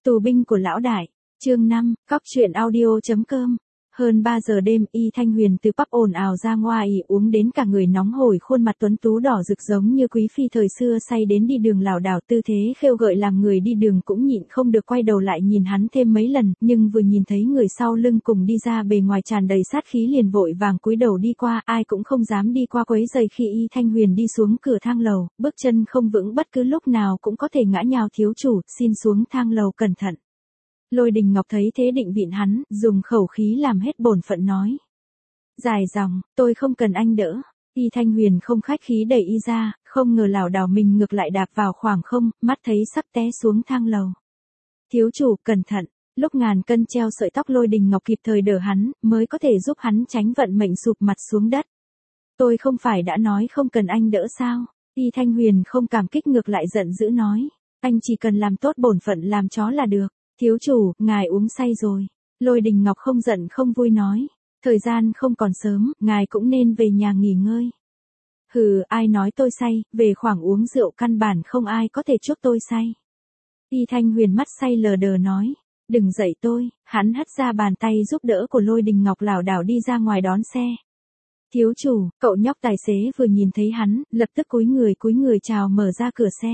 Tù binh của lão đại, chương 5, cóc truyện audio.com. Hơn 3 giờ đêm, Y Thanh Huyền từ pub ồn ào ra ngoài uống đến cả người nóng hổi, khuôn mặt tuấn tú đỏ rực giống như quý phi thời xưa, say đến đi đường lảo đảo, tư thế khêu gợi làm người đi đường cũng nhịn không được quay đầu lại nhìn hắn thêm mấy lần, nhưng vừa nhìn thấy người sau lưng cùng đi ra bề ngoài tràn đầy sát khí liền vội vàng cúi đầu đi qua, ai cũng không dám đi qua quấy rầy khi Y Thanh Huyền đi xuống cửa thang lầu, bước chân không vững bất cứ lúc nào cũng có thể ngã nhào. Thiếu chủ, xin xuống thang lầu cẩn thận. Lôi Đình Ngọc thấy thế định vịn hắn, dùng khẩu khí làm hết bổn phận nói. Dài dòng, tôi không cần anh đỡ. Y Thanh Huyền không khách khí đẩy Y ra, không ngờ lảo đảo mình ngược lại đạp vào khoảng không, mắt thấy sắp té xuống thang lầu. Thiếu chủ, cẩn thận. Lúc ngàn cân treo sợi tóc Lôi Đình Ngọc kịp thời đỡ hắn, mới có thể giúp hắn tránh vận mệnh sụp mặt xuống đất. Tôi không phải đã nói không cần anh đỡ sao? Y Thanh Huyền không cảm kích ngược lại giận dữ nói. Anh chỉ cần làm tốt bổn phận làm chó là được. Thiếu chủ, ngài uống say rồi. Lôi Đình Ngọc không giận không vui nói. Thời gian không còn sớm, ngài cũng nên về nhà nghỉ ngơi. Hừ, ai nói tôi say, về khoảng uống rượu căn bản không ai có thể chuốc tôi say. Y Thanh Huyền mắt say lờ đờ nói. Đừng dậy tôi, hắn hất ra bàn tay giúp đỡ của Lôi Đình Ngọc lảo đảo đi ra ngoài đón xe. Thiếu chủ, cậu nhóc tài xế vừa nhìn thấy hắn, lập tức cúi người chào mở ra cửa xe.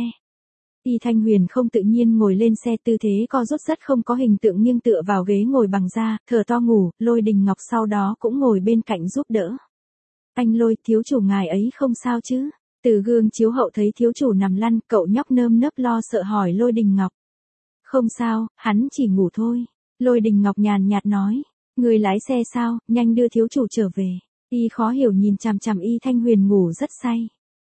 Y Thanh Huyền không tự nhiên ngồi lên xe, tư thế co rút rất không có hình tượng, nghiêng tựa vào ghế ngồi bằng da, thở to ngủ. Lôi Đình Ngọc sau đó cũng ngồi bên cạnh giúp đỡ. Anh Lôi, thiếu chủ ngài ấy không sao chứ? Từ gương chiếu hậu thấy thiếu chủ nằm lăn, cậu nhóc nơm nớp lo sợ hỏi Lôi Đình Ngọc. Không sao, hắn chỉ ngủ thôi. Lôi Đình Ngọc nhàn nhạt nói. Người lái xe sao, nhanh đưa thiếu chủ trở về. Y khó hiểu nhìn chằm chằm Y Thanh Huyền ngủ rất say.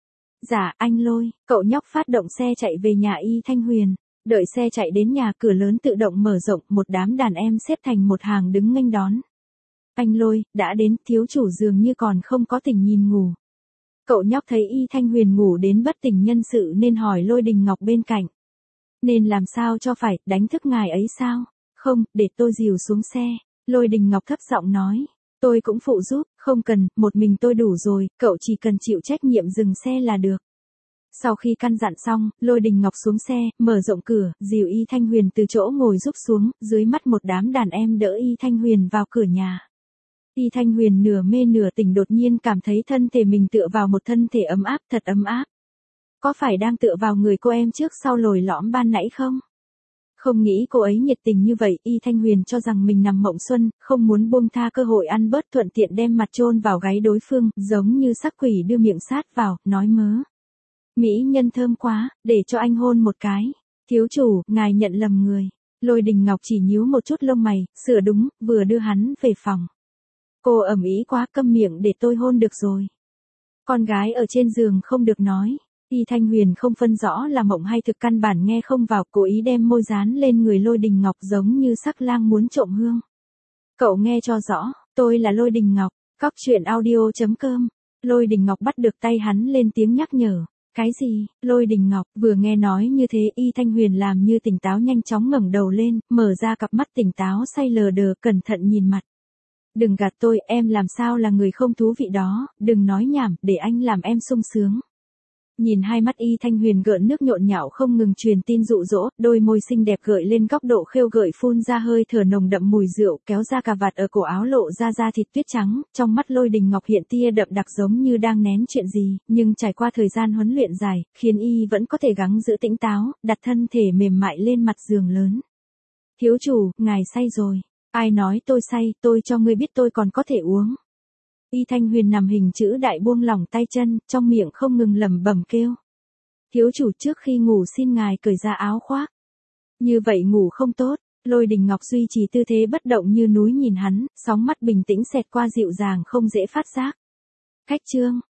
Dạ, anh Lôi, cậu nhóc phát động xe chạy về nhà Y Thanh Huyền. Đợi xe chạy đến nhà, cửa lớn tự động mở rộng, một đám đàn em xếp thành một hàng đứng nghênh đón. Anh Lôi, đã đến, thiếu chủ dường như còn không có tỉnh nhìn ngủ. Cậu nhóc thấy Y Thanh Huyền ngủ đến bất tỉnh nhân sự nên hỏi Lôi Đình Ngọc bên cạnh. Nên làm sao cho phải, đánh thức ngài ấy sao? Không, để tôi dìu xuống xe. Lôi Đình Ngọc thấp giọng nói. Tôi cũng phụ giúp, không cần, một mình tôi đủ rồi, cậu chỉ cần chịu trách nhiệm dừng xe là được. Sau khi căn dặn xong, Lôi Đình Ngọc xuống xe, mở rộng cửa, dìu Y Thanh Huyền từ chỗ ngồi giúp xuống, dưới mắt một đám đàn em đỡ Y Thanh Huyền vào cửa nhà. Y Thanh Huyền nửa mê nửa tỉnh đột nhiên cảm thấy thân thể mình tựa vào một thân thể ấm áp, thật ấm áp. Có phải đang tựa vào người cô em trước sau lồi lõm ban nãy không? Không nghĩ cô ấy nhiệt tình như vậy, Y Thanh Huyền cho rằng mình nằm mộng xuân, không muốn buông tha cơ hội ăn bớt, thuận tiện đem mặt chôn vào gáy đối phương, giống như sắc quỷ đưa miệng sát vào, nói mớ. Mỹ nhân thơm quá, để cho anh hôn một cái. Thiếu chủ, ngài nhận lầm người. Lôi Đình Ngọc chỉ nhíu một chút lông mày, sửa đúng, vừa đưa hắn về phòng. Cô ầm ĩ quá, câm miệng để tôi hôn được rồi. Con gái ở trên giường không được nói. Y Thanh Huyền không phân rõ là mộng hay thực, căn bản nghe không vào, cố ý đem môi dán lên người Lôi Đình Ngọc giống như sắc lang muốn trộm hương. Cậu nghe cho rõ, tôi là Lôi Đình Ngọc, cóc truyện audio.com. Lôi Đình Ngọc bắt được tay hắn lên tiếng nhắc nhở. Cái gì? Lôi Đình Ngọc vừa nghe nói như thế, Y Thanh Huyền làm như tỉnh táo, nhanh chóng ngẩng đầu lên, mở ra cặp mắt tỉnh táo say lờ đờ, cẩn thận nhìn mặt. Đừng gạt tôi, em làm sao là người không thú vị đó, đừng nói nhảm, để anh làm em sung sướng. Nhìn hai mắt Y Thanh Huyền gợn nước nhộn nhạo không ngừng truyền tin dụ dỗ, đôi môi xinh đẹp gợi lên góc độ khêu gợi, phun ra hơi thở nồng đậm mùi rượu, kéo ra cà vạt ở cổ áo lộ ra da thịt tuyết trắng, trong mắt Lôi Đình Ngọc hiện tia đậm đặc giống như đang nén chuyện gì, nhưng trải qua thời gian huấn luyện dài, khiến Y vẫn có thể gắng giữ tỉnh táo, đặt thân thể mềm mại lên mặt giường lớn. Thiếu chủ, ngài say rồi. Ai nói tôi say, tôi cho ngươi biết tôi còn có thể uống. Y Thanh Huyền nằm hình chữ đại buông lỏng tay chân, trong miệng không ngừng lẩm bẩm kêu. Thiếu chủ, trước khi ngủ xin ngài cởi ra áo khoác. Như vậy ngủ không tốt. Lôi Đình Ngọc duy trì tư thế bất động như núi nhìn hắn, sóng mắt bình tĩnh xẹt qua dịu dàng không dễ phát giác. Khách trương,